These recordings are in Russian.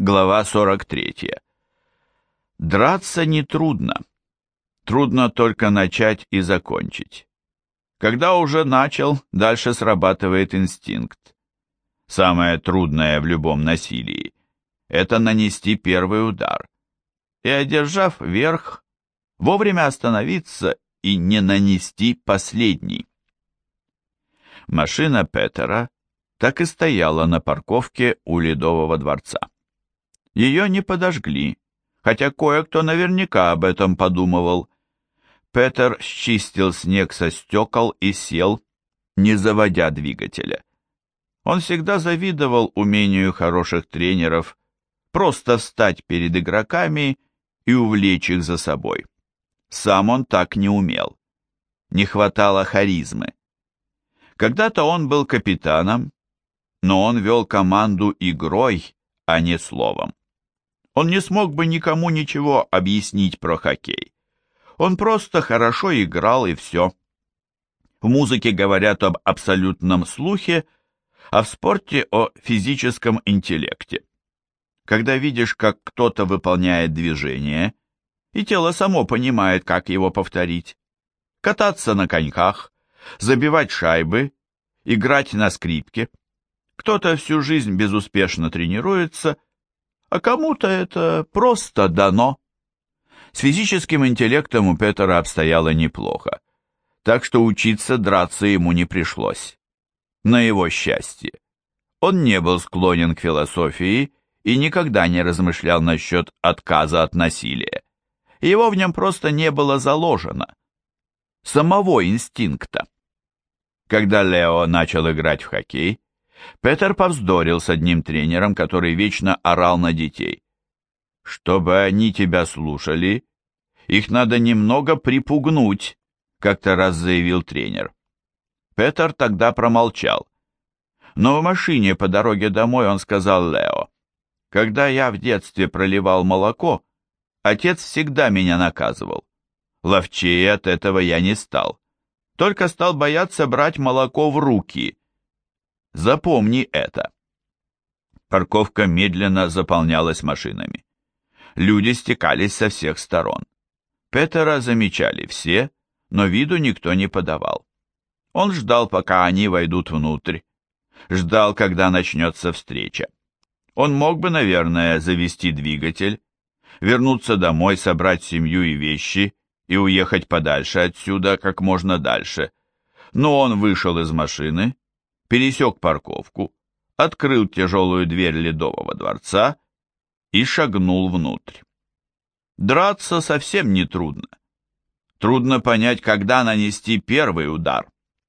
Глава 43. Драться нетрудно. Трудно только начать и закончить. Когда уже начал, дальше срабатывает инстинкт. Самое трудное в любом насилии – это нанести первый удар. И, одержав верх, вовремя остановиться и не нанести последний. Машина Петера так и стояла на парковке у Ледового дворца. Ее не подожгли, хотя кое-кто наверняка об этом подумывал. Петер счистил снег со стекол и сел, не заводя двигателя. Он всегда завидовал умению хороших тренеров просто встать перед игроками и увлечь их за собой. Сам он так не умел. Не хватало харизмы. Когда-то он был капитаном, но он вел команду игрой, а не словом. Он не смог бы никому ничего объяснить про хоккей. Он просто хорошо играл и все. В музыке говорят об абсолютном слухе, а в спорте о физическом интеллекте. Когда видишь, как кто-то выполняет движение, и тело само понимает, как его повторить. Кататься на коньках, забивать шайбы, играть на скрипке. Кто-то всю жизнь безуспешно тренируется, а кому-то это просто дано. С физическим интеллектом у Петера обстояло неплохо, так что учиться драться ему не пришлось. На его счастье. Он не был склонен к философии и никогда не размышлял насчет отказа от насилия. Его в нем просто не было заложено. Самого инстинкта. Когда Лео начал играть в хоккей, Петер повздорил с одним тренером, который вечно орал на детей. «Чтобы они тебя слушали, их надо немного припугнуть», как-то раз заявил тренер. Петер тогда промолчал. Но в машине по дороге домой он сказал Лео: «Когда я в детстве проливал молоко, отец всегда меня наказывал. Ловчее от этого я не стал, только стал бояться брать молоко в руки. Запомни это». Парковка медленно заполнялась машинами. Люди стекались со всех сторон. Петера замечали все, но виду никто не подавал. Он ждал, пока они войдут внутрь. Ждал, когда начнется встреча. Он мог бы, наверное, завести двигатель, вернуться домой, собрать семью и вещи и уехать подальше отсюда, как можно дальше. Но он вышел из машины, пересек парковку, открыл тяжелую дверь Ледового дворца и шагнул внутрь. Драться совсем не трудно. Трудно понять, когда нанести первый удар.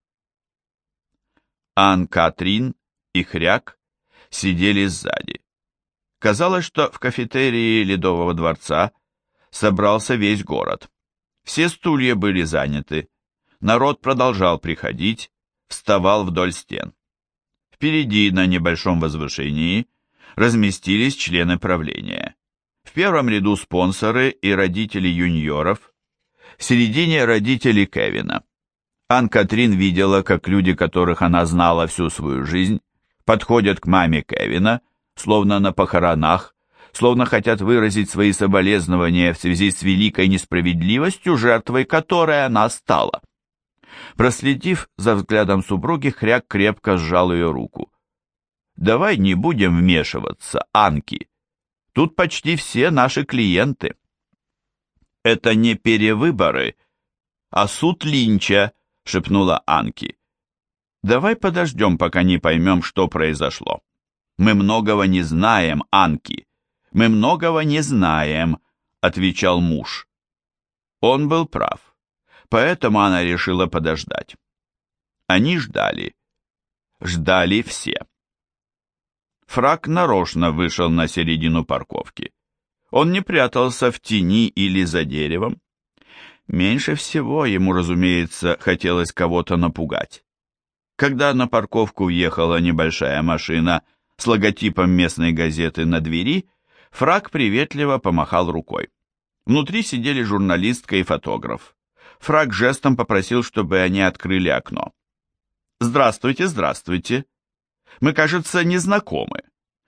Ан-Катрин и Хряк сидели сзади. Казалось, что в кафетерии Ледового дворца собрался весь город. Все стулья были заняты. Народ продолжал приходить, вставал вдоль стен. Впереди, на небольшом возвышении, разместились члены правления. В первом ряду спонсоры и родители юниоров, в середине родители Кевина. Ан-Катрин видела, как люди, которых она знала всю свою жизнь, подходят к маме Кевина, словно на похоронах, словно хотят выразить свои соболезнования в связи с великой несправедливостью, жертвой которой она стала. Проследив за взглядом супруги, Хряк крепко сжал ее руку. «Давай не будем вмешиваться, Анки. Тут почти все наши клиенты». «Это не перевыборы, а суд Линча», — шепнула Анки. «Давай подождем, пока не поймем, что произошло. Мы многого не знаем, Анки. Мы многого не знаем», — отвечал муж. Он был прав, поэтому она решила подождать. Они ждали. Ждали все. Фрак нарочно вышел на середину парковки. Он не прятался в тени или за деревом. Меньше всего ему, разумеется, хотелось кого-то напугать. Когда на парковку въехала небольшая машина с логотипом местной газеты на двери, Фрак приветливо помахал рукой. Внутри сидели журналистка и фотограф. Фрак жестом попросил, чтобы они открыли окно. «Здравствуйте, здравствуйте. Мы, кажется, не знакомы.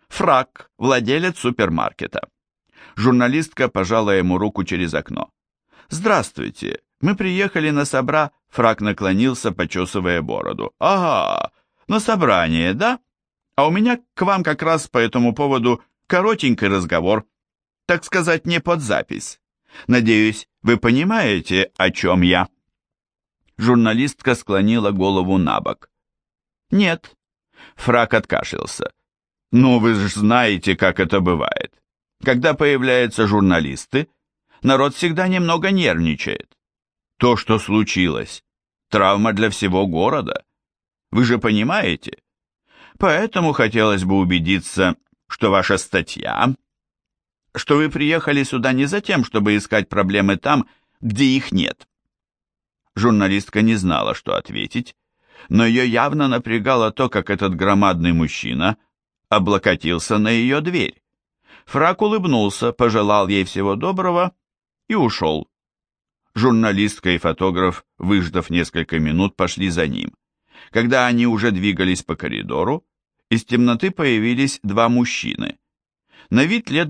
Фрак, владелец супермаркета. Журналистка пожала ему руку через окно. «Здравствуйте, мы приехали на Фрак наклонился, почесывая бороду. «Ага, на собрание, да? А у меня к вам как раз по этому поводу коротенький разговор, так сказать, не под запись. Надеюсь, вы понимаете, о чем я?» Журналистка склонила голову на бок. «Нет». Фрак откашлялся. «Ну, вы же знаете, как это бывает. Когда появляются журналисты, народ всегда немного нервничает. То, что случилось, травма для всего города. Вы же понимаете? Поэтому хотелось бы убедиться, что ваша статья, что вы приехали сюда не за тем, чтобы искать проблемы там, где их нет». Журналистка не знала, что ответить, но ее явно напрягало то, как этот громадный мужчина облокотился на ее дверь. Фрак улыбнулся, пожелал ей всего доброго и ушел. Журналистка и фотограф, выждав несколько минут, пошли за ним. Когда они уже двигались по коридору, из темноты появились два мужчины. На вид лет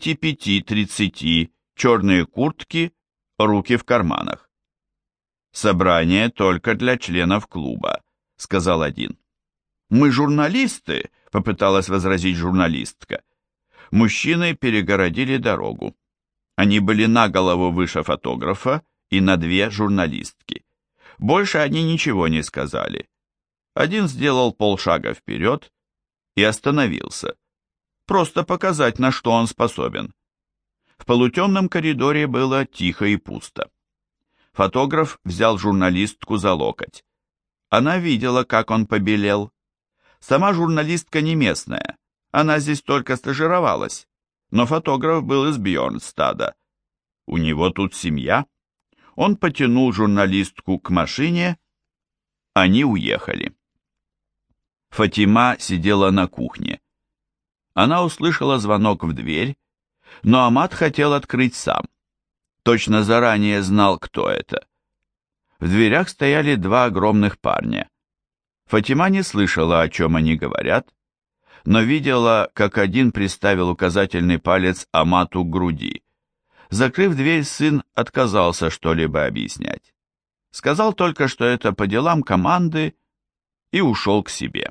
25-30, черные куртки, руки в карманах. «Собрание только для членов клуба», — сказал один. «Мы журналисты», — попыталась возразить журналистка. Мужчины перегородили дорогу. Они были на голову выше фотографа и на две журналистки. Больше они ничего не сказали. Один сделал полшага вперед и остановился. Просто показать, на что он способен. В полутемном коридоре было тихо и пусто. Фотограф взял журналистку за локоть. Она видела, как он побелел. Сама журналистка не местная, она здесь только стажировалась, но фотограф был из Бьорнстада. У него тут семья. Он потянул журналистку к машине, они уехали. Фатима сидела на кухне. Она услышала звонок в дверь, но Амат хотел открыть сам. Точно заранее знал, кто это. В дверях стояли два огромных парня. Фатима не слышала, о чем они говорят, но видела, как один приставил указательный палец Амату к груди. Закрыв дверь, сын отказался что-либо объяснять. Сказал только, что это по делам команды, и ушел к себе.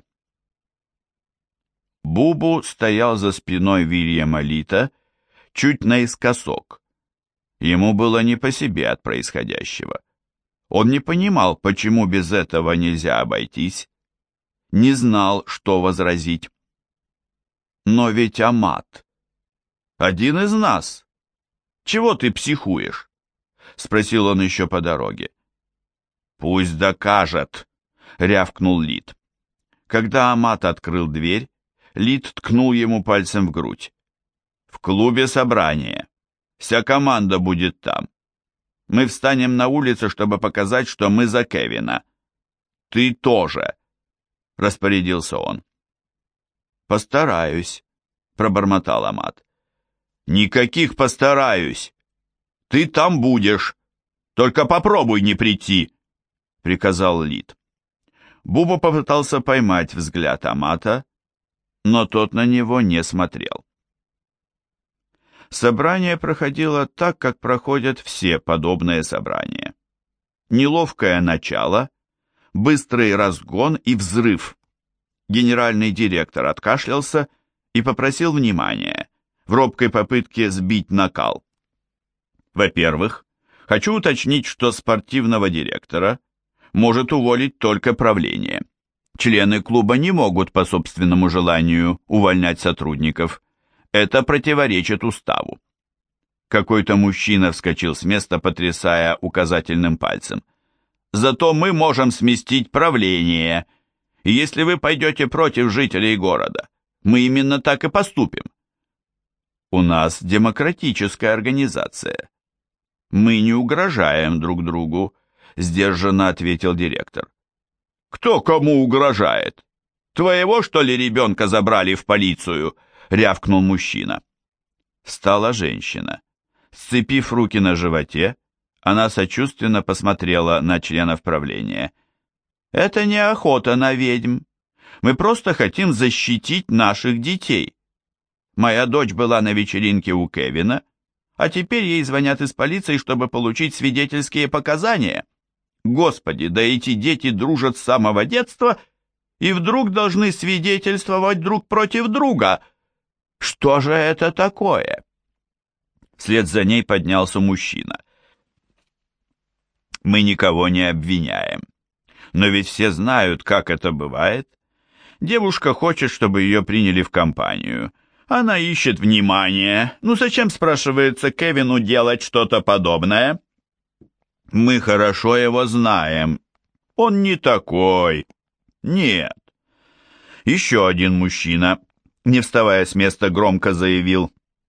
Бубу стоял за спиной Вильяма Лита, чуть наискосок. Ему было не по себе от происходящего. Он не понимал, почему без этого нельзя обойтись, не знал, что возразить. Но ведь Амат один из нас. Чего ты психуешь? Спросил он еще по дороге. Пусть докажет, рявкнул Лит. Когда Амат открыл дверь, Лит ткнул ему пальцем в грудь. В клубе собрание. Вся команда будет там. Мы встанем на улице, чтобы показать, что мы за Кевина. Ты тоже, распорядился он. Постараюсь, пробормотал Амат. Никаких постараюсь. Ты там будешь. Только попробуй не прийти, приказал Лит. Буба попытался поймать взгляд Амата, но тот на него не смотрел. Собрание проходило так, как проходят все подобные собрания. Неловкое начало, быстрый разгон и взрыв. Генеральный директор откашлялся и попросил внимания, в робкой попытке сбить накал. Во-первых, хочу уточнить, что спортивного директора может уволить только правление. Члены клуба не могут по собственному желанию увольнять сотрудников. Это противоречит уставу. Какой-то мужчина вскочил с места, потрясая указательным пальцем. Зато мы можем сместить правление. И если вы пойдете против жителей города, мы именно так и поступим. У нас демократическая организация. Мы не угрожаем друг другу, сдержанно ответил директор. Кто кому угрожает? Твоего, что ли, ребенка забрали в полицию? Рявкнул мужчина. Встала женщина. Сцепив руки на животе, она сочувственно посмотрела на членов правления. «Это не охота на ведьм. Мы просто хотим защитить наших детей. Моя дочь была на вечеринке у Кевина, а теперь ей звонят из полиции, чтобы получить свидетельские показания. Господи, да эти дети дружат с самого детства и вдруг должны свидетельствовать друг против друга. Что же это такое? Вслед за ней поднялся мужчина. Мы никого не обвиняем. Но ведь все знают, как это бывает. Девушка хочет, чтобы ее приняли в компанию. Она ищет внимания. Ну зачем, спрашивается, Кевину делать что-то подобное? Мы хорошо его знаем. Он не такой. Нет. Еще один мужчина, не вставая с места, громко заявил.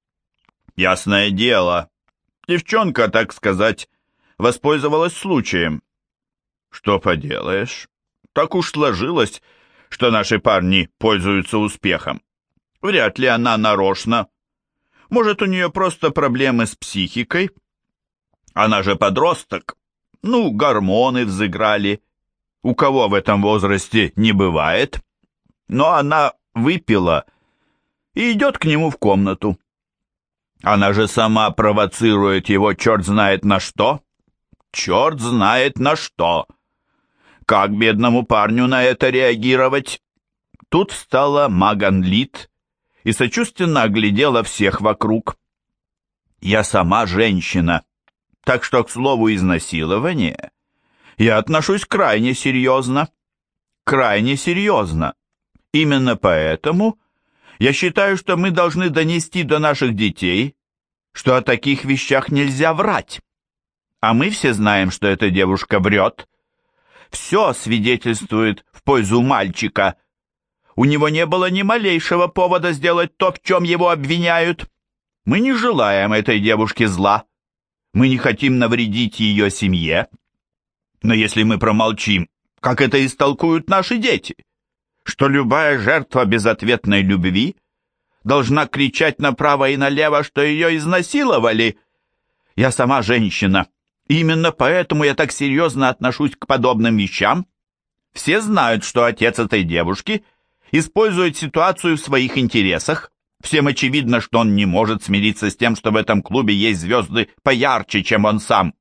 Ясное дело. Девчонка, так сказать, воспользовалась случаем. Что поделаешь? Так уж сложилось, что наши парни пользуются успехом. Вряд ли она нарочно. Может, у нее просто проблемы с психикой? Она же подросток. Ну, гормоны взыграли. У кого в этом возрасте не бывает? Но она выпила и идет к нему в комнату. Она же сама провоцирует его черт знает на что. Черт знает на что. Как бедному парню на это реагировать? Тут встала Маган Лид и сочувственно оглядела всех вокруг. Я сама женщина, так что к слову изнасилования я отношусь крайне серьезно. Крайне серьезно. Именно поэтому я считаю, что мы должны донести до наших детей, что о таких вещах нельзя врать. А мы все знаем, что эта девушка врет. Все свидетельствует в пользу мальчика. У него не было ни малейшего повода сделать то, в чем его обвиняют. Мы не желаем этой девушке зла. Мы не хотим навредить ее семье. Но если мы промолчим, как это истолкуют наши дети? Что любая жертва безответной любви должна кричать направо и налево, что ее изнасиловали? Я сама женщина. И именно поэтому я так серьезно отношусь к подобным вещам. Все знают, что отец этой девушки использует ситуацию в своих интересах. Всем очевидно, что он не может смириться с тем, что в этом клубе есть звезды поярче, чем он сам.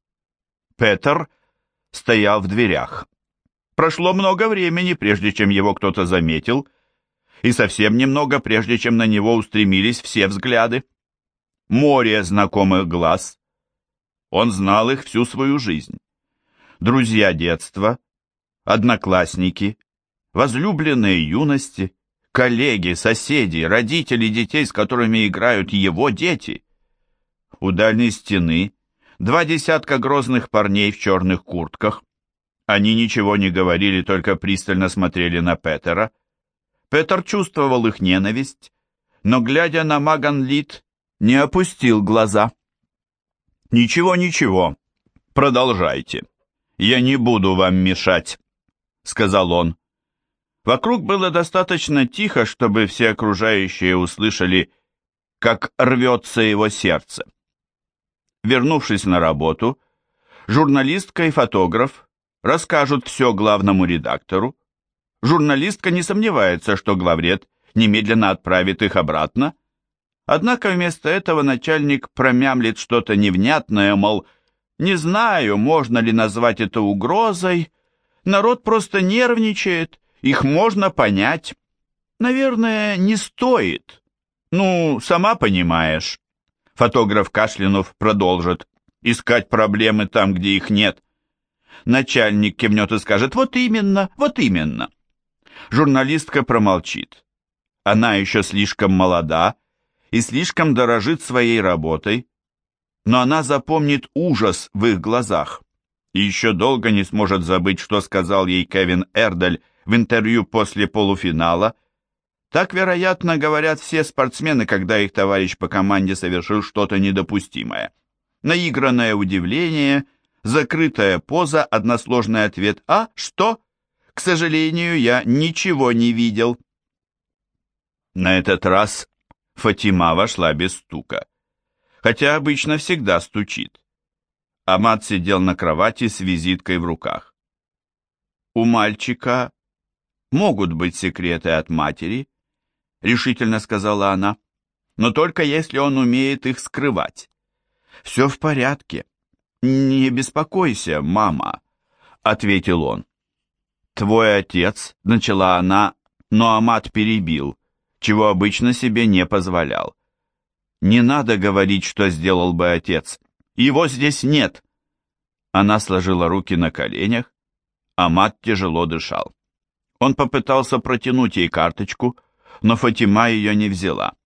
Петер стоял в дверях. Прошло много времени, прежде чем его кто-то заметил, и совсем немного, прежде чем на него устремились все взгляды. Море знакомых глаз. Он знал их всю свою жизнь. Друзья детства, одноклассники, возлюбленные юности, коллеги, соседи, родители детей, с которыми играют его дети. У дальней стены 2 десятка грозных парней в черных куртках. Они ничего не говорили, только пристально смотрели на Петера. Петер чувствовал их ненависть, но, глядя на Маган Лид, не опустил глаза. «Ничего, ничего, продолжайте. Я не буду вам мешать», — сказал он. Вокруг было достаточно тихо, чтобы все окружающие услышали, как рвется его сердце. Вернувшись на работу, журналистка и фотограф расскажут все главному редактору. Журналистка не сомневается, что главред немедленно отправит их обратно. Однако вместо этого начальник промямлит что-то невнятное, мол, не знаю, можно ли назвать это угрозой, народ просто нервничает, их можно понять. Наверное, не стоит. Ну, сама понимаешь. Фотограф кашлянув продолжит. Искать проблемы там, где их нет. Начальник кивнет и скажет: вот именно, вот именно. Журналистка промолчит. Она еще слишком молода и слишком дорожит своей работой, но она запомнит ужас в их глазах и еще долго не сможет забыть, что сказал ей Кевин Эрдель в интервью после полуфинала. Так, вероятно, говорят все спортсмены, когда их товарищ по команде совершил что-то недопустимое. Наигранное удивление, закрытая поза, односложный ответ: «А, что? К сожалению, я ничего не видел». На этот раз Фатима вошла без стука, хотя обычно всегда стучит. Амад сидел на кровати с визиткой в руках. «У мальчика могут быть секреты от матери», — решительно сказала она. но только если он умеет их скрывать. «Все в порядке. Не беспокойся, мама», — ответил он. «Твой отец», — начала она, но Амат перебил, чего обычно себе не позволял. «Не надо говорить, что сделал бы отец. Его здесь нет». Она сложила руки на коленях. Амат тяжело дышал. Он попытался протянуть ей карточку, но Фатима ее не взяла.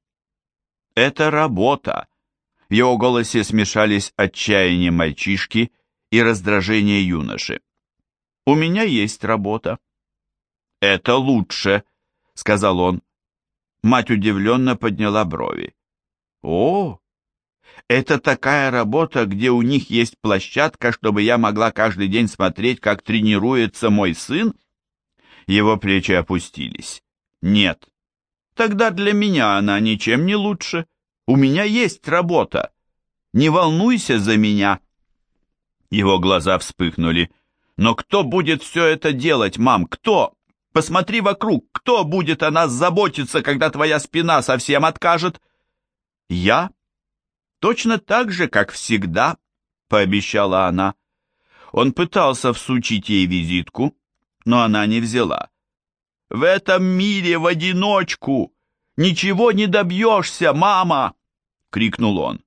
«Это работа!» В его голосе смешались отчаяние мальчишки и раздражение юноши. «У меня есть работа». «Это лучше», — сказал он. Мать удивленно подняла брови. «О, это такая работа, где у них есть площадка, чтобы я могла каждый день смотреть, как тренируется мой сын?» Его плечи опустились. «Нет, тогда для меня она ничем не лучше. У меня есть работа. Не волнуйся за меня». Его глаза вспыхнули. «Но кто будет все это делать, мам? Кто? Посмотри вокруг. Кто будет о нас заботиться, когда твоя спина совсем откажет?» «Я? Точно так же, как всегда», — пообещала она. Он пытался всучить ей визитку, но она не взяла. «В этом мире в одиночку! Ничего не добьешься, мама!» — крикнул он.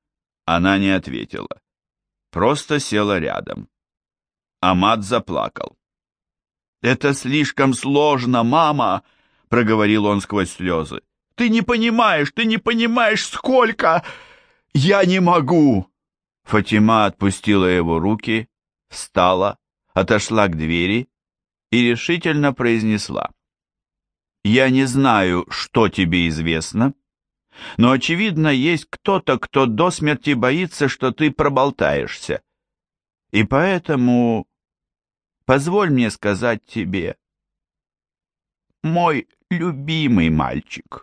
Она не ответила, просто села рядом. Амат заплакал. «Это слишком сложно, мама!» — проговорил он сквозь слезы. Ты не понимаешь, сколько! Я не могу!» Фатима отпустила его руки, встала, отошла к двери и решительно произнесла: «Я не знаю, что тебе известно, но, очевидно, есть кто-то, кто до смерти боится, что ты проболтаешься. И поэтому позволь мне сказать тебе, мой любимый мальчик,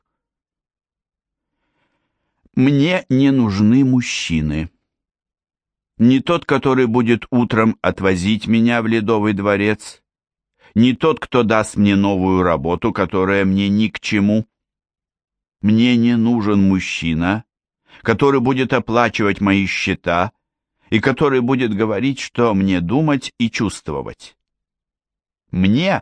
мне не нужны мужчины. Не тот, который будет утром отвозить меня в Ледовый дворец, не тот, кто даст мне новую работу, которая мне ни к чему. Мне не нужен мужчина, который будет оплачивать мои счета и который будет говорить, что мне думать и чувствовать. Мне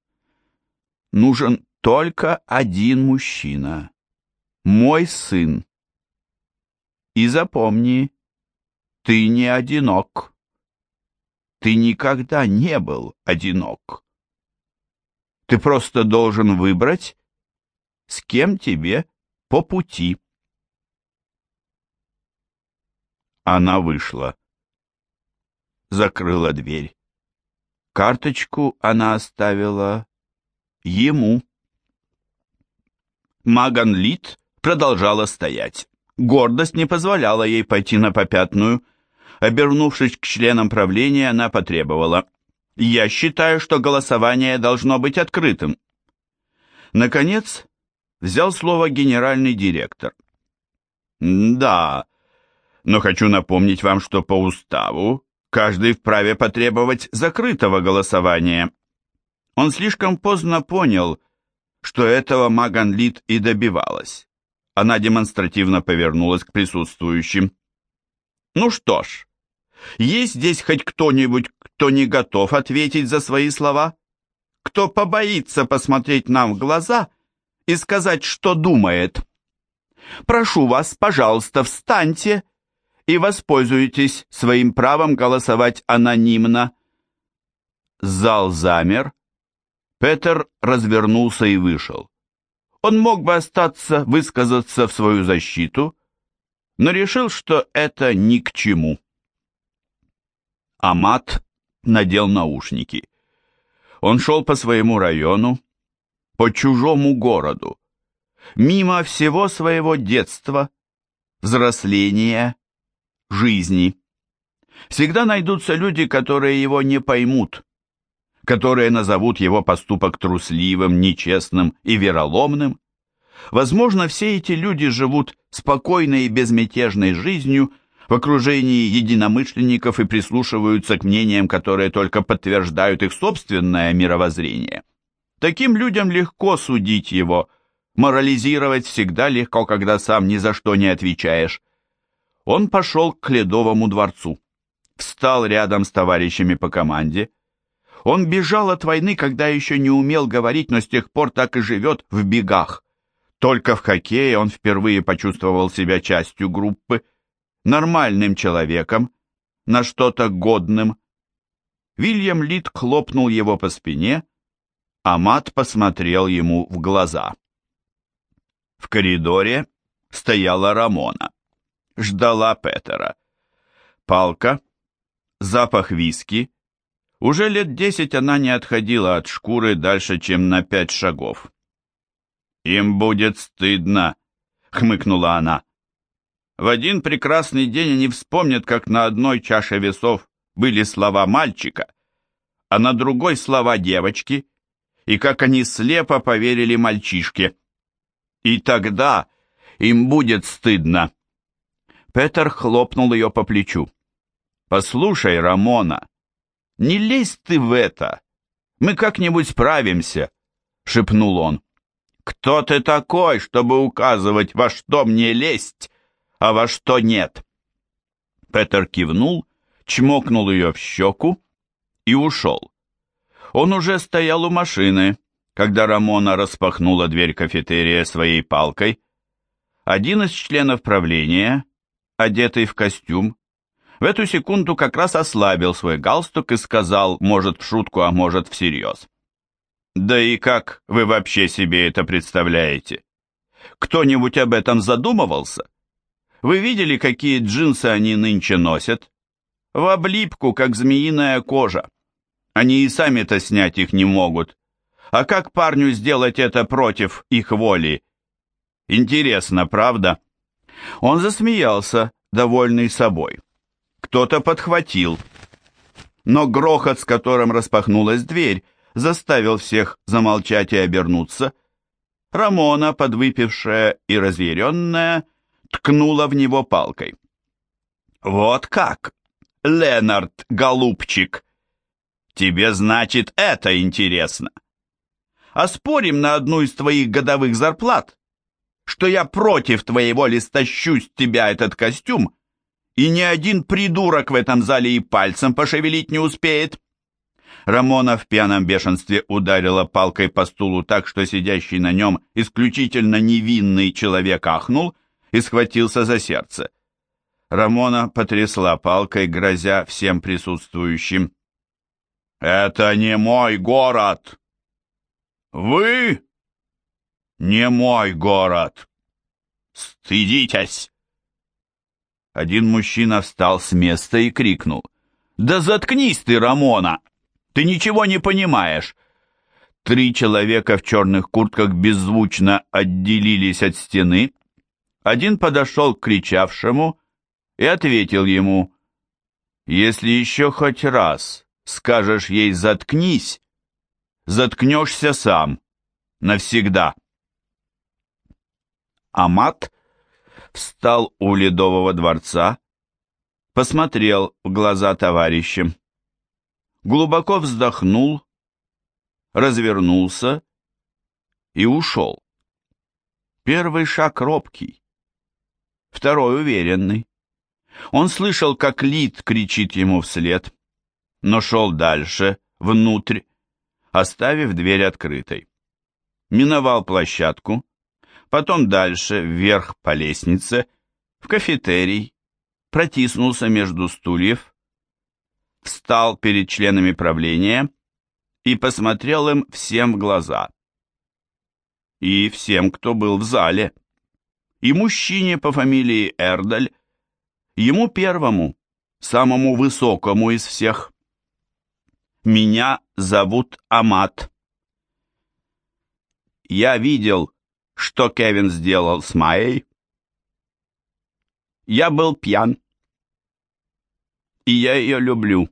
нужен только один мужчина, мой сын. И запомни, ты не одинок. Ты никогда не был одинок. Ты просто должен выбрать, с кем тебе по пути». Она вышла, закрыла дверь. Карточку она оставила ему. Маган Лит продолжала стоять. Гордость не позволяла ей пойти на попятную. Обернувшись к членам правления, она потребовала: «Я считаю, что голосование должно быть открытым». Наконец, взял слово генеральный директор. «Да, но хочу напомнить вам, что по уставу каждый вправе потребовать закрытого голосования». Он слишком поздно понял, что этого Маган Лит и добивалась. Она демонстративно повернулась к присутствующим. «Ну что ж, есть здесь хоть кто-нибудь, кто не готов ответить за свои слова? Кто побоится посмотреть нам в глаза и сказать, что думает? Прошу вас, пожалуйста, встаньте и воспользуйтесь своим правом голосовать анонимно». Зал замер. Петер развернулся и вышел. Он мог бы остаться, высказаться в свою защиту, но решил, что это ни к чему. Амат надел наушники. Он шел по своему району, по чужому городу, мимо всего своего детства, взросления, жизни. Всегда найдутся люди, которые его не поймут, которые назовут его поступок трусливым, нечестным и вероломным. Возможно, все эти люди живут спокойной и безмятежной жизнью в окружении единомышленников и прислушиваются к мнениям, которые только подтверждают их собственное мировоззрение. Таким людям легко судить его, Морализировать всегда легко, когда сам ни за что не отвечаешь. Он пошел к Ледовому дворцу. Встал рядом с товарищами по команде. Он бежал от войны, когда еще не умел говорить, но с тех пор так и живет в бегах. Только в хоккее он впервые почувствовал себя частью группы, нормальным человеком, на что-то годным. Вильям Лид хлопнул его по спине, а Мат посмотрел ему в глаза. В коридоре стояла Рамона. Ждала Петера. Палка, запах виски. Уже лет 10 она не отходила от шкуры дальше, чем на 5 шагов. «Им будет стыдно», — хмыкнула она. «В один прекрасный день они вспомнят, как на одной чаше весов были слова мальчика, а на другой слова девочки, и как они слепо поверили мальчишке. И тогда им будет стыдно». Петер хлопнул ее по плечу. «Послушай, Рамона, не лезь ты в это. Мы как-нибудь справимся», — шепнул он. «Кто ты такой, чтобы указывать, во что мне лезть, а во что нет?» Петер кивнул, чмокнул ее в щеку и ушел. Он уже стоял у машины, когда Рамона распахнула дверь кафетерия своей палкой. Один из членов правления, одетый в костюм, в эту секунду как раз ослабил свой галстук и сказал, может в шутку, а может всерьез: «Да и как вы вообще себе это представляете? Кто-нибудь об этом задумывался? Вы видели, какие джинсы они нынче носят? В облипку, как змеиная кожа. Они и сами-то снять их не могут. А как парню сделать это против их воли? Интересно, правда?» Он засмеялся, довольный собой. Кто-то подхватил. Но грохот, с которым распахнулась дверь, заставил всех замолчать и обернуться. Рамона, подвыпившая и разъяренная, ткнула в него палкой. «Вот как, Ленард, голубчик! Тебе, значит, это интересно? А спорим на одну из твоих годовых зарплат, что я против твоей воли стащу с тебя этот костюм, и ни один придурок в этом зале и пальцем пошевелить не успеет?» Рамона в пьяном бешенстве ударила палкой по стулу так, что сидящий на нем исключительно невинный человек ахнул и схватился за сердце. Рамона потрясла палкой, грозя всем присутствующим. «Это не мой город! Вы не мой город! Стыдитесь!» Один мужчина встал с места и крикнул: «Да заткнись ты, Рамона! Ты ничего не понимаешь!» 3 человека в черных куртках беззвучно отделились от стены. Один подошел к кричавшему и ответил ему: «Если еще хоть раз скажешь ей «заткнись», заткнешься сам, навсегда». Амат встал у Ледового дворца, посмотрел в глаза товарищам, глубоко вздохнул, развернулся и ушел. Первый шаг робкий, второй уверенный. Он слышал, как Лид кричит ему вслед, но шел дальше, внутрь, оставив дверь открытой. Миновал площадку, потом дальше, вверх по лестнице, в кафетерий, протиснулся между стульев, встал перед членами правления и посмотрел им всем в глаза. И всем, кто был в зале. И мужчине по фамилии Эрдаль, ему первому, самому высокому из всех. «Меня зовут Амат. Я видел, что Кевин сделал с Майей. Я был пьян. И я ее люблю.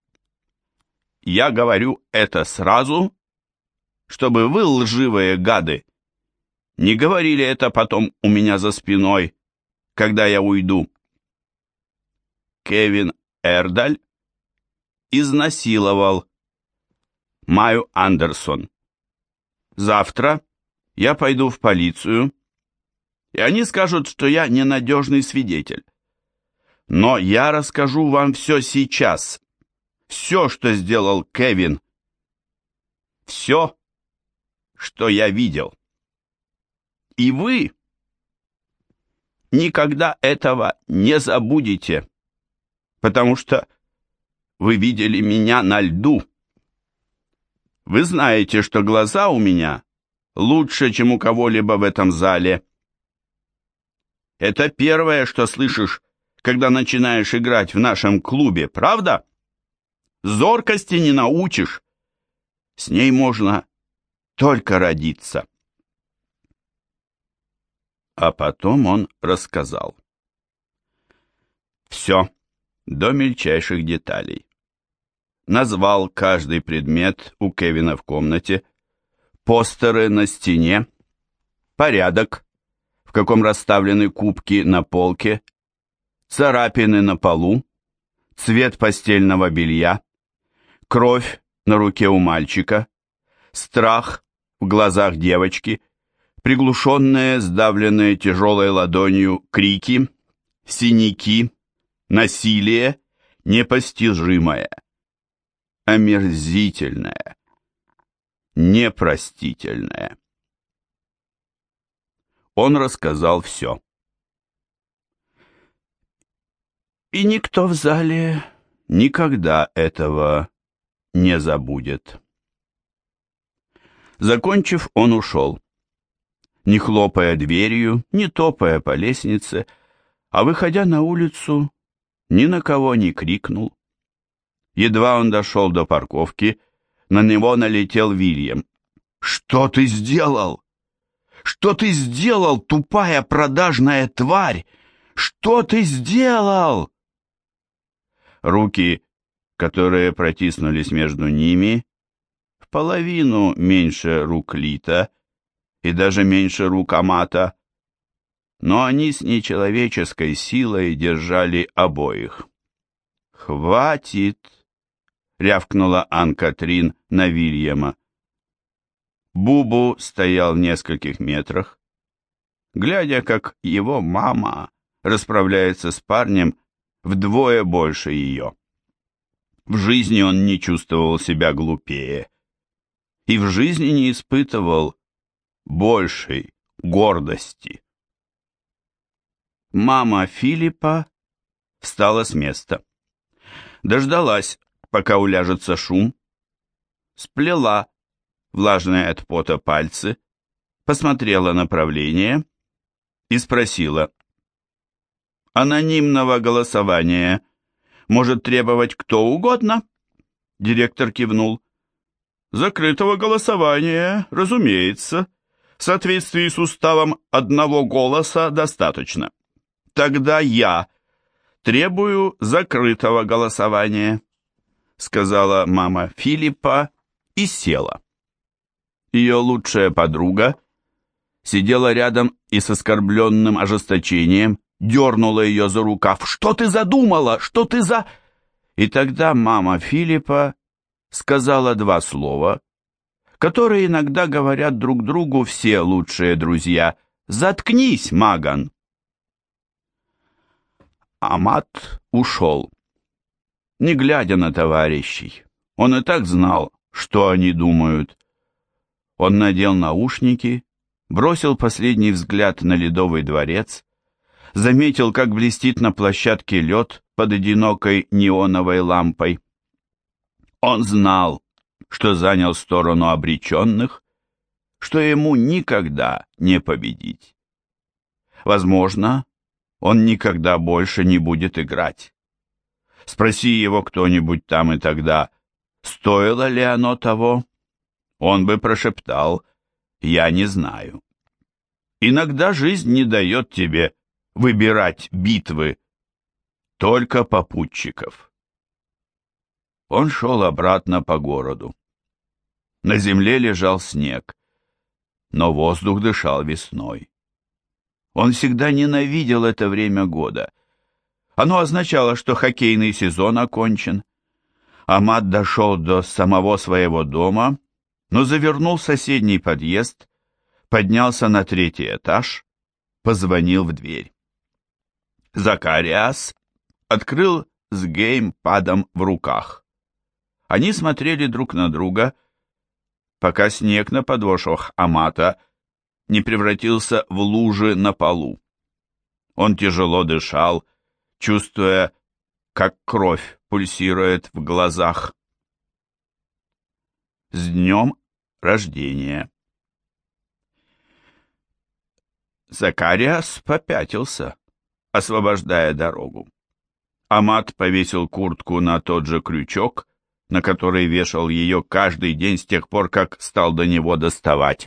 Я говорю это сразу, чтобы вы, лживые гады, не говорили это потом у меня за спиной, когда я уйду. Кевин Эрдаль изнасиловал Майю Андерсон. Завтра я пойду в полицию, и они скажут, что я ненадежный свидетель. Но я расскажу вам все сейчас. Все, что сделал Кевин. Все, что я видел. И вы никогда этого не забудете, потому что вы видели меня на льду. Вы знаете, что глаза у меня лучше, чем у кого-либо в этом зале. Это первое, что слышишь, когда начинаешь играть в нашем клубе, правда? Зоркости не научишь. С ней можно только родиться. А потом он рассказал. Все, до мельчайших деталей. Назвал каждый предмет у Кевина в комнате, постеры на стене, порядок, в каком расставлены кубки на полке, царапины на полу, цвет постельного белья, кровь на руке у мальчика, страх в глазах девочки, приглушенные, сдавленные тяжелой ладонью крики, синяки, насилие, непостижимое, омерзительное, непростительное. Он рассказал все. И никто в зале никогда этого не забудет. Закончив, он ушел. Не хлопая дверью, не топая по лестнице, а выходя на улицу, ни на кого не крикнул. Едва он дошел до парковки, на него налетел Вильям. «Что ты сделал? Что ты сделал, тупая продажная тварь? Что ты сделал?» Руки, которые протиснулись между ними, в половину меньше рук Лита и даже меньше рук Амата, но они с нечеловеческой силой держали обоих. «Хватит!» — рявкнула Ан-Катрин на Вильяма. Бубу стоял в нескольких метрах, глядя, как его мама расправляется с парнем вдвое больше ее. В жизни он не чувствовал себя глупее и в жизни не испытывал большей гордости. Мама Филиппа встала с места. Дождалась, пока уляжется шум, сплела влажные от пота пальцы, посмотрела направление и спросила: «Анонимного голосования может требовать кто угодно?» Директор кивнул. «Закрытого голосования, разумеется. В соответствии с уставом одного голоса достаточно. Тогда я требую закрытого голосования», сказала мама Филиппа и села. Ее лучшая подруга сидела рядом и с оскорбленным ожесточением дернула ее за рукав. «Что ты задумала? Что ты за...» И тогда мама Филиппа сказала два слова, которые иногда говорят друг другу все лучшие друзья. «Заткнись, Маган!» Амат ушел, не глядя на товарищей. Он и так знал, что они думают. Он надел наушники, бросил последний взгляд на Ледовый дворец, заметил, как блестит на площадке лед под одинокой неоновой лампой. Он знал, что занял сторону обреченных, что ему никогда не победить. Возможно, он никогда больше не будет играть. Спроси его кто-нибудь там и тогда, стоило ли оно того, он бы прошептал: «Я не знаю». Иногда жизнь не дает тебе выбирать битвы, только попутчиков. Он шел обратно по городу. На земле лежал снег, но воздух дышал весной. Он всегда ненавидел это время года. Оно означало, что хоккейный сезон окончен. Амат дошел до самого своего дома, но завернул в соседний подъезд, поднялся на 3-й этаж, позвонил в дверь. Закариас открыл с геймпадом в руках. Они смотрели друг на друга, пока снег на подошвах Амата не превратился в лужи на полу. Он тяжело дышал, чувствуя, как кровь пульсирует в глазах. С днем рождения! Закариас попятился, освобождая дорогу. Амат повесил куртку на тот же крючок, на который вешал ее каждый день с тех пор, как стал до него доставать.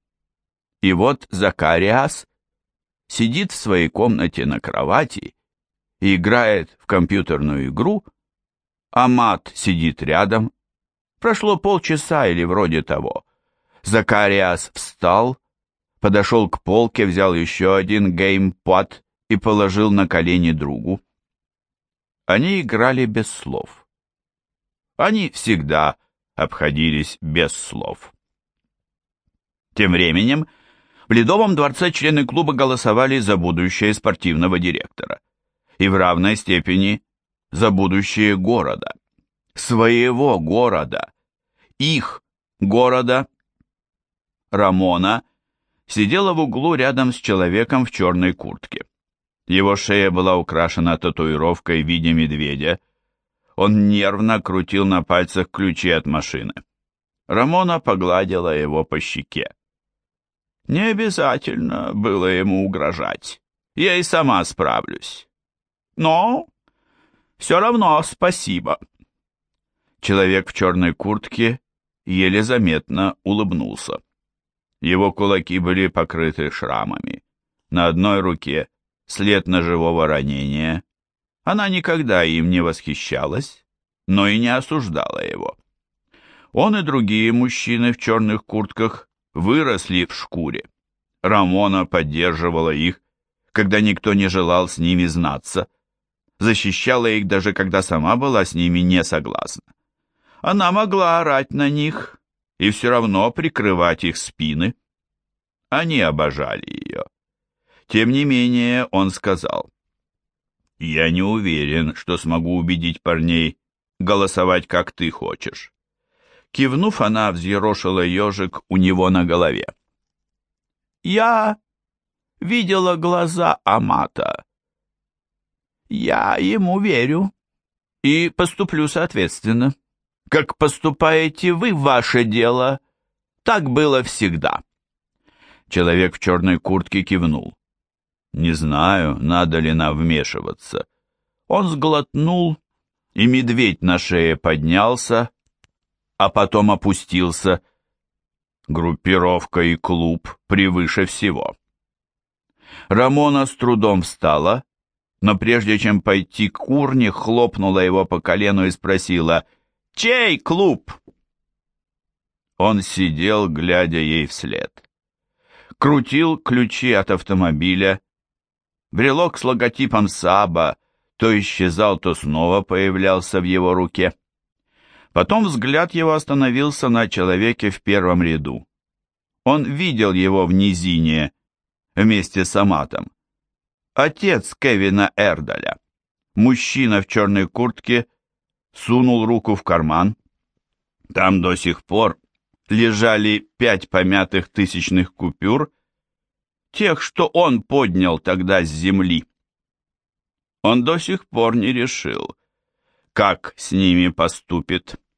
И вот Закариас сидит в своей комнате на кровати и играет в компьютерную игру. Амат сидит рядом. Прошло полчаса или вроде того. Закариас встал, подошел к полке, взял еще один геймпад и положил на колени другу. Они играли без слов. Они всегда обходились без слов. Тем временем в Ледовом дворце члены клуба голосовали за будущее спортивного директора. И в равной степени за будущее города. Своего города. Их города. Рамона сидела в углу рядом с человеком в черной куртке. Его шея была украшена татуировкой в виде медведя. Он нервно крутил на пальцах ключи от машины. Рамона погладила его по щеке. Не обязательно было ему угрожать. Я и сама справлюсь. Но все равно спасибо. Человек в черной куртке еле заметно улыбнулся. Его кулаки были покрыты шрамами. На одной руке след ножевого ранения. Она никогда им не восхищалась, но и не осуждала его. Он и другие мужчины в черных куртках выросли в шкуре. Рамона поддерживала их, когда никто не желал с ними знаться, защищала их даже когда сама была с ними не согласна. Она могла орать на них и все равно прикрывать их спины. Они обожали ее. Тем не менее, он сказал: «Я не уверен, что смогу убедить парней голосовать, как ты хочешь». Кивнув, она взъерошила ежик у него на голове. «Я видела глаза Амата. Я ему верю и поступлю соответственно. Как поступаете вы, ваше дело, так было всегда». Человек в черной куртке кивнул. «Не знаю, надо ли нам вмешиваться». Он сглотнул, и медведь на шее поднялся, а потом опустился. Группировка и клуб превыше всего. Рамона с трудом встала, но прежде чем пойти к урне, хлопнула его по колену и спросила: «Чей клуб?» Он сидел, глядя ей вслед. Крутил ключи от автомобиля. Брелок с логотипом Саба то исчезал, то снова появлялся в его руке. Потом взгляд его остановился на человеке в первом ряду. Он видел его в низине вместе с Аматом. Отец Кевина Эрдаля, мужчина в черной куртке, сунул руку в карман. Там до сих пор лежали 5 помятых тысячных купюр, тех, что он поднял тогда с земли. Он до сих пор не решил, как с ними поступит.